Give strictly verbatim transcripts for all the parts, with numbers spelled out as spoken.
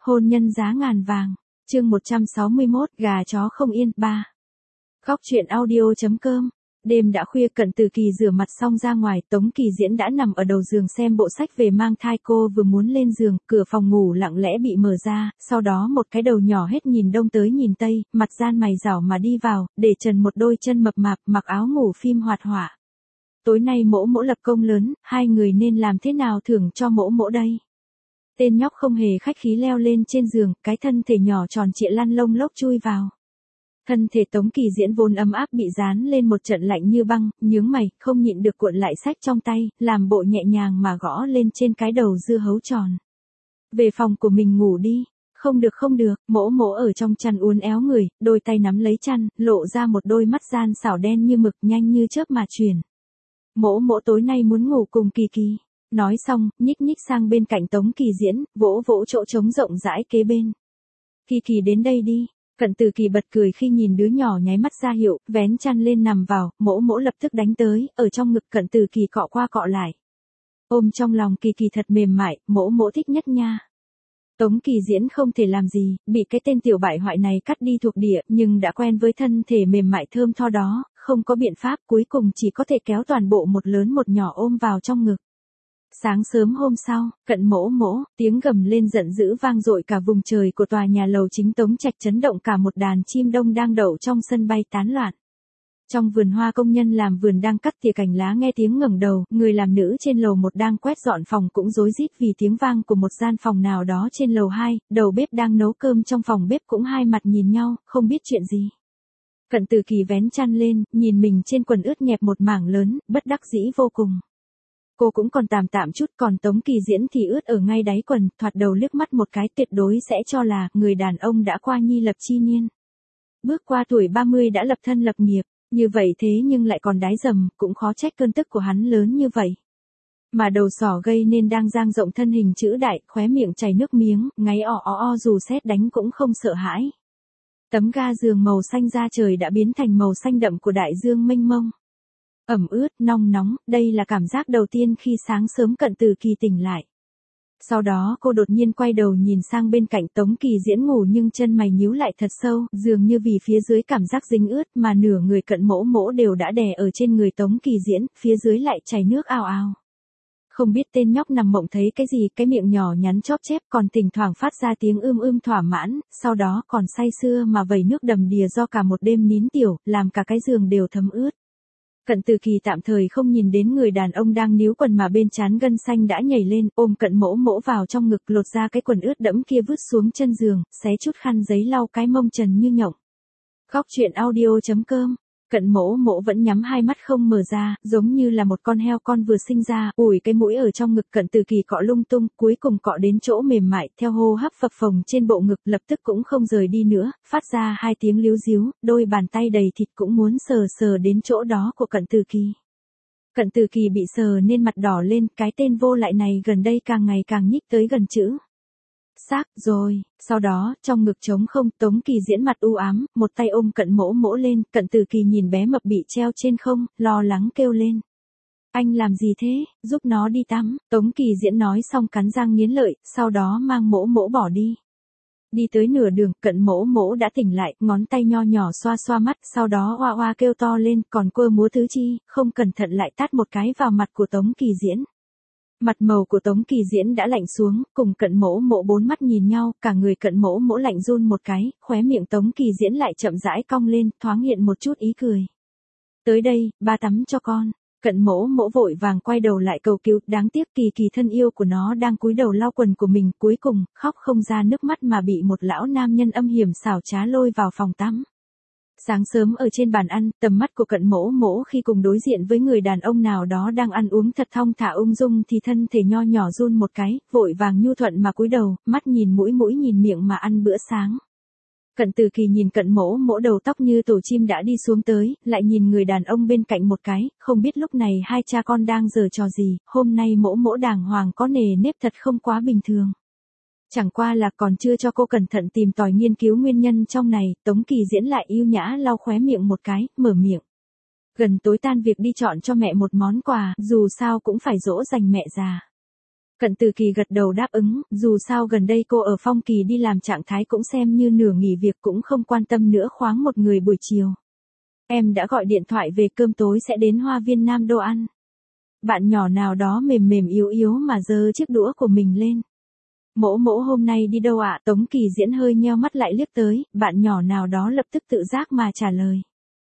Hôn nhân giá ngàn vàng. Chương một trăm sáu mươi mốt, gà chó không yên. ba. Góc truyện audio.com. Đêm đã khuya, Cận Từ Kỳ rửa mặt xong ra ngoài, Tống Kỳ Diễn đã nằm ở đầu giường xem bộ sách về mang thai. Cô vừa muốn lên giường, cửa phòng ngủ lặng lẽ bị mở ra, sau đó một cái đầu nhỏ hết nhìn đông tới nhìn tây, mặt gian mày rảo mà đi vào, để trần một đôi chân mập mạp, mặc áo ngủ phim hoạt họa. Tối nay mỗ mỗ lập công lớn, hai người nên làm thế nào thưởng cho mỗ mỗ đây? Tên nhóc không hề khách khí leo lên trên giường, cái thân thể nhỏ tròn trịa lăn lông lốc chui vào. Thân thể Tống Kỳ Diễn vốn ấm áp bị dán lên một trận lạnh như băng, nhướng mày, không nhịn được cuộn lại sách trong tay, làm bộ nhẹ nhàng mà gõ lên trên cái đầu dưa hấu tròn. Về phòng của mình ngủ đi. Không được không được, mỗ mỗ ở trong chăn uốn éo người, đôi tay nắm lấy chăn, lộ ra một đôi mắt gian xảo đen như mực, nhanh như chớp mà chuyển. Mỗ mỗ tối nay muốn ngủ cùng Kỳ Kỳ. Nói xong, nhích nhích sang bên cạnh Tống Kỳ Diễn, vỗ vỗ chỗ trống rộng rãi kế bên. Kỳ Kỳ đến đây đi. Cận Từ Kỳ bật cười khi nhìn đứa nhỏ nháy mắt ra hiệu, vén chăn lên nằm vào, mỗ mỗ lập tức đánh tới, ở trong ngực Cận Từ Kỳ cọ qua cọ lại. Ôm trong lòng Kỳ Kỳ thật mềm mại, mỗ mỗ thích nhất nha. Tống Kỳ Diễn không thể làm gì, bị cái tên tiểu bại hoại này cắt đi thuộc địa, nhưng đã quen với thân thể mềm mại thơm tho đó, không có biện pháp, cuối cùng chỉ có thể kéo toàn bộ một lớn một nhỏ ôm vào trong ngực. Sáng sớm hôm sau, Cận mỗ mỗ, tiếng gầm lên giận dữ vang dội cả vùng trời của tòa nhà lầu chính Tống Trạch, chấn động cả một đàn chim đông đang đậu trong sân bay tán loạn. Trong vườn hoa, công nhân làm vườn đang cắt tỉa cành lá nghe tiếng ngẩng đầu, người làm nữ trên lầu một đang quét dọn phòng cũng rối rít vì tiếng vang của một gian phòng nào đó trên lầu hai, đầu bếp đang nấu cơm trong phòng bếp cũng hai mặt nhìn nhau, không biết chuyện gì. Cận Từ Kỳ vén chăn lên, nhìn mình trên quần ướt nhẹp một mảng lớn, bất đắc dĩ vô cùng. Cô cũng còn tạm tạm chút, còn Tống Kỳ Diễn thì ướt ở ngay đáy quần, thoạt đầu liếc mắt một cái tuyệt đối sẽ cho là người đàn ông đã qua nhi lập chi niên. Bước qua tuổi ba mươi đã lập thân lập nghiệp, như vậy thế nhưng lại còn đái dầm, cũng khó trách cơn tức của hắn lớn như vậy. Mà đầu sỏ gây nên đang dang rộng thân hình chữ đại, khóe miệng chảy nước miếng, ngáy o o o dù sét đánh cũng không sợ hãi. Tấm ga giường màu xanh da trời đã biến thành màu xanh đậm của đại dương mênh mông. Ẩm ướt, nong nóng, đây là cảm giác đầu tiên khi sáng sớm Cận Từ Kỳ tỉnh lại. Sau đó cô đột nhiên quay đầu nhìn sang bên cạnh Tống Kỳ Diễn ngủ nhưng chân mày nhíu lại thật sâu, dường như vì phía dưới cảm giác dính ướt mà nửa người Cận mỗ mỗ đều đã đè ở trên người Tống Kỳ Diễn, phía dưới lại chảy nước ào ào. Không biết tên nhóc nằm mộng thấy cái gì, cái miệng nhỏ nhắn chóp chép còn thỉnh thoảng phát ra tiếng ưm ưm thỏa mãn, sau đó còn say sưa mà vẩy nước đầm đìa do cả một đêm nín tiểu, làm cả cái giường đều thấm ướt. Cận Từ Kỳ tạm thời không nhìn đến người đàn ông đang níu quần mà bên trán gân xanh đã nhảy lên, ôm Cận mỗ mỗ vào trong ngực, lột ra cái quần ướt đẫm kia vứt xuống chân giường, xé chút khăn giấy lau cái mông trần như nhộng. Góc truyện audio.com. Cận mỗ mỗ vẫn nhắm hai mắt không mở ra, giống như là một con heo con vừa sinh ra, ủi cái mũi ở trong ngực Cận Từ Kỳ cọ lung tung, cuối cùng cọ đến chỗ mềm mại, theo hô hấp phập phồng trên bộ ngực, lập tức cũng không rời đi nữa, phát ra hai tiếng líu díu, đôi bàn tay đầy thịt cũng muốn sờ sờ đến chỗ đó của Cận Từ Kỳ. Cận Từ Kỳ bị sờ nên mặt đỏ lên, cái tên vô lại này gần đây càng ngày càng nhích tới gần chữ xác rồi. Sau đó, trong ngực trống không, Tống Kỳ Diễn mặt u ám, một tay ôm Cận mỗ mỗ lên, Cận Từ Kỳ nhìn bé mập bị treo trên không, lo lắng kêu lên. Anh làm gì thế, giúp nó đi tắm. Tống Kỳ Diễn nói xong cắn răng nghiến lợi, sau đó mang mỗ mỗ bỏ đi. Đi tới nửa đường, Cận mỗ mỗ đã tỉnh lại, ngón tay nho nhỏ xoa xoa mắt, sau đó oa oa kêu to lên, còn quơ múa tứ chi, không cẩn thận lại tát một cái vào mặt của Tống Kỳ Diễn. Mặt màu của Tống Kỳ Diễn đã lạnh xuống, cùng Cận mỗ mỗ bốn mắt nhìn nhau, cả người Cận mỗ mỗ lạnh run một cái, khóe miệng Tống Kỳ Diễn lại chậm rãi cong lên, thoáng hiện một chút ý cười. Tới đây, ba tắm cho con. Cận mỗ mỗ vội vàng quay đầu lại cầu cứu, đáng tiếc Kỳ Kỳ thân yêu của nó đang cúi đầu lau quần của mình, cuối cùng, khóc không ra nước mắt mà bị một lão nam nhân âm hiểm xảo trá lôi vào phòng tắm. Sáng sớm ở trên bàn ăn, tầm mắt của Cận mỗ mỗ khi cùng đối diện với người đàn ông nào đó đang ăn uống thật thong thả ung dung thì thân thể nho nhỏ run một cái, vội vàng nhu thuận mà cúi đầu, mắt nhìn mũi mũi nhìn miệng mà ăn bữa sáng. Cận Từ Kỳ nhìn Cận mỗ mỗ đầu tóc như tổ chim đã đi xuống tới, lại nhìn người đàn ông bên cạnh một cái, không biết lúc này hai cha con đang giở trò gì, hôm nay mỗ mỗ đàng hoàng có nề nếp thật không quá bình thường. Chẳng qua là còn chưa cho cô cẩn thận tìm tòi nghiên cứu nguyên nhân trong này, Tống Kỳ Diễn lại yêu nhã lau khóe miệng một cái, mở miệng. Gần tối tan việc đi chọn cho mẹ một món quà, dù sao cũng phải dỗ dành mẹ già. Cận Từ Kỳ gật đầu đáp ứng, dù sao gần đây cô ở Phong Kỳ đi làm trạng thái cũng xem như nửa nghỉ việc cũng không quan tâm nữa khoáng một người buổi chiều. Em đã gọi điện thoại về cơm tối sẽ đến Hoa Viên Nam Đô ăn. Bạn nhỏ nào đó mềm mềm yếu yếu mà giơ chiếc đũa của mình lên. Mỗ mỗ hôm nay đi đâu ạ? Tống Kỳ Diễn hơi nheo mắt lại liếc tới, bạn nhỏ nào đó lập tức tự giác mà trả lời.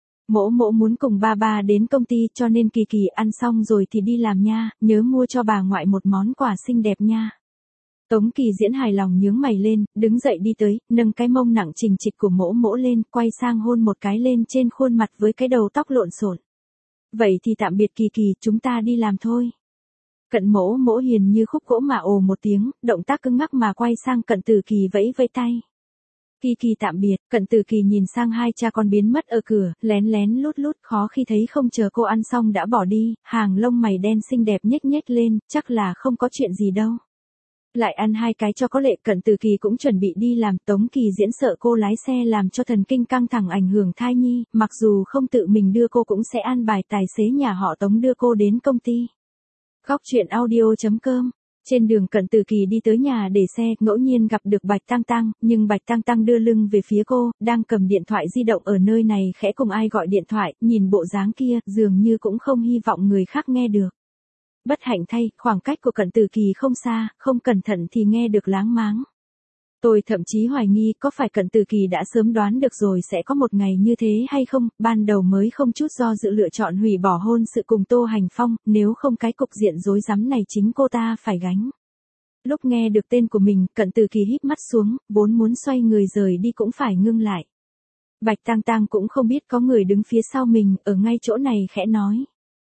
Mỗ mỗ muốn cùng ba ba đến công ty cho nên Kỳ Kỳ ăn xong rồi thì đi làm nha, nhớ mua cho bà ngoại một món quà xinh đẹp nha. Tống Kỳ Diễn hài lòng nhướng mày lên, đứng dậy đi tới, nâng cái mông nặng trình trịch của mỗ mỗ lên, quay sang hôn một cái lên trên khuôn mặt với cái đầu tóc lộn xộn. Vậy thì tạm biệt Kỳ Kỳ, chúng ta đi làm thôi. Cận mỗ mỗ hiền như khúc gỗ mà ồ một tiếng, động tác cứng ngắc mà quay sang Cận Từ Kỳ vẫy vẫy tay. Kỳ Kỳ tạm biệt. Cận Từ Kỳ nhìn sang hai cha con biến mất ở cửa, lén lén lút lút khó khi thấy không chờ cô ăn xong đã bỏ đi, hàng lông mày đen xinh đẹp nhếch nhếch lên, chắc là không có chuyện gì đâu. Lại ăn hai cái cho có lệ. Cận Từ Kỳ cũng chuẩn bị đi làm. Tống Kỳ Diễn sợ cô lái xe làm cho thần kinh căng thẳng ảnh hưởng thai nhi, mặc dù không tự mình đưa cô cũng sẽ an bài tài xế nhà họ Tống đưa cô đến công ty. Góc truyện audio chấm com. Trên đường Cận Từ Kỳ đi tới nhà để xe, ngẫu nhiên gặp được Bạch Tăng Tăng, nhưng Bạch Tăng Tăng đưa lưng về phía cô, đang cầm điện thoại di động ở nơi này khẽ cùng ai gọi điện thoại, nhìn bộ dáng kia, dường như cũng không hy vọng người khác nghe được. Bất hạnh thay, khoảng cách của Cận Từ Kỳ không xa, không cẩn thận thì nghe được láng máng. Tôi thậm chí hoài nghi có phải Cận Từ Kỳ đã sớm đoán được rồi sẽ có một ngày như thế hay không, ban đầu mới không chút do dự lựa chọn hủy bỏ hôn sự cùng Tô Hành Phong, nếu không cái cục diện rối rắm này chính cô ta phải gánh. Lúc nghe được tên của mình, Cận Từ Kỳ híp mắt xuống, vốn muốn xoay người rời đi cũng phải ngưng lại. Bạch Tăng Tăng cũng không biết có người đứng phía sau mình, ở ngay chỗ này khẽ nói.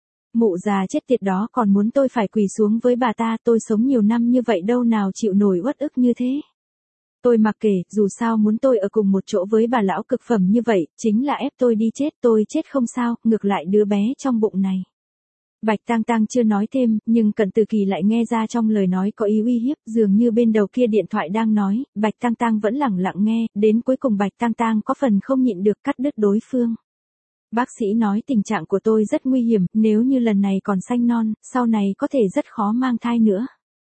Mụ già chết tiệt đó còn muốn tôi phải quỳ xuống với bà ta, tôi sống nhiều năm như vậy đâu nào chịu nổi uất ức như thế. Tôi mặc kệ, dù sao muốn tôi ở cùng một chỗ với bà lão cực phẩm như vậy, chính là ép tôi đi chết, tôi chết không sao, ngược lại đứa bé trong bụng này. Bạch Tăng Tăng chưa nói thêm, nhưng Cận Từ Kỳ lại nghe ra trong lời nói có ý uy hiếp, dường như bên đầu kia điện thoại đang nói, Bạch Tăng Tăng vẫn lẳng lặng nghe, đến cuối cùng Bạch Tăng Tăng có phần không nhịn được cắt đứt đối phương. Bác sĩ nói tình trạng của tôi rất nguy hiểm, nếu như lần này còn sanh non, sau này có thể rất khó mang thai nữa.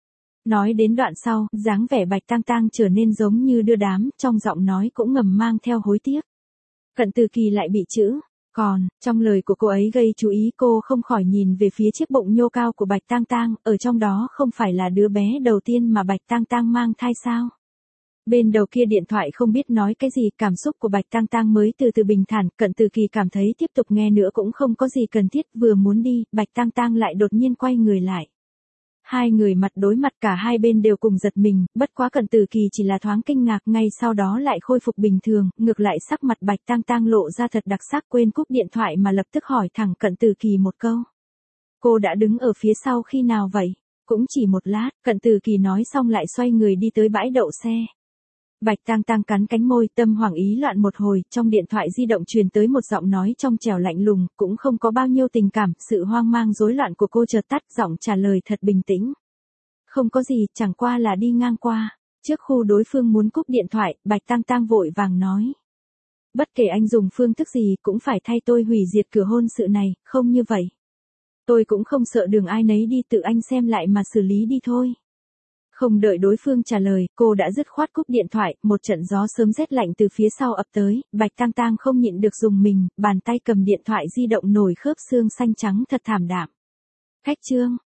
Nói đến đoạn sau, dáng vẻ Bạch Tăng Tăng trở nên giống như đưa đám, trong giọng nói cũng ngầm mang theo hối tiếc. Cận Từ Kỳ lại bị chữ, còn, trong lời của cô ấy gây chú ý, cô không khỏi nhìn về phía chiếc bụng nhô cao của Bạch Tăng Tăng, ở trong đó không phải là đứa bé đầu tiên mà Bạch Tăng Tăng mang thai sao? Bên đầu kia điện thoại không biết nói cái gì, cảm xúc của Bạch Tăng Tăng mới từ từ bình thản, Cận Từ Kỳ cảm thấy tiếp tục nghe nữa cũng không có gì cần thiết, vừa muốn đi, Bạch Tăng Tăng lại đột nhiên quay người lại. Hai người mặt đối mặt, cả hai bên đều cùng giật mình, bất quá Cận Từ Kỳ chỉ là thoáng kinh ngạc, ngay sau đó lại khôi phục bình thường, ngược lại sắc mặt Bạch Tăng Tăng lộ ra thật đặc sắc, quên cúp điện thoại mà lập tức hỏi thẳng Cận Từ Kỳ một câu. Cô đã đứng ở phía sau khi nào vậy? Cũng chỉ một lát, Cận Từ Kỳ nói xong lại xoay người đi tới bãi đậu xe. Bạch Tăng Tăng cắn cánh môi, tâm hoảng ý loạn một hồi, trong điện thoại di động truyền tới một giọng nói trong trẻo lạnh lùng, cũng không có bao nhiêu tình cảm, sự hoang mang rối loạn của cô chợt tắt, giọng trả lời thật bình tĩnh. Không có gì, chẳng qua là đi ngang qua. Trước khu đối phương muốn cúp điện thoại, Bạch Tăng Tăng vội vàng nói. Bất kể anh dùng phương thức gì cũng phải thay tôi hủy diệt cửa hôn sự này, không như vậy. Tôi cũng không sợ đường ai nấy đi, tự anh xem lại mà xử lý đi thôi. Không đợi đối phương trả lời, cô đã dứt khoát cúp điện thoại, một trận gió sớm rét lạnh từ phía sau ập tới, Bạch Tăng Tăng không nhịn được dùng mình, bàn tay cầm điện thoại di động nổi khớp xương xanh trắng thật thảm đạm. Khách trương.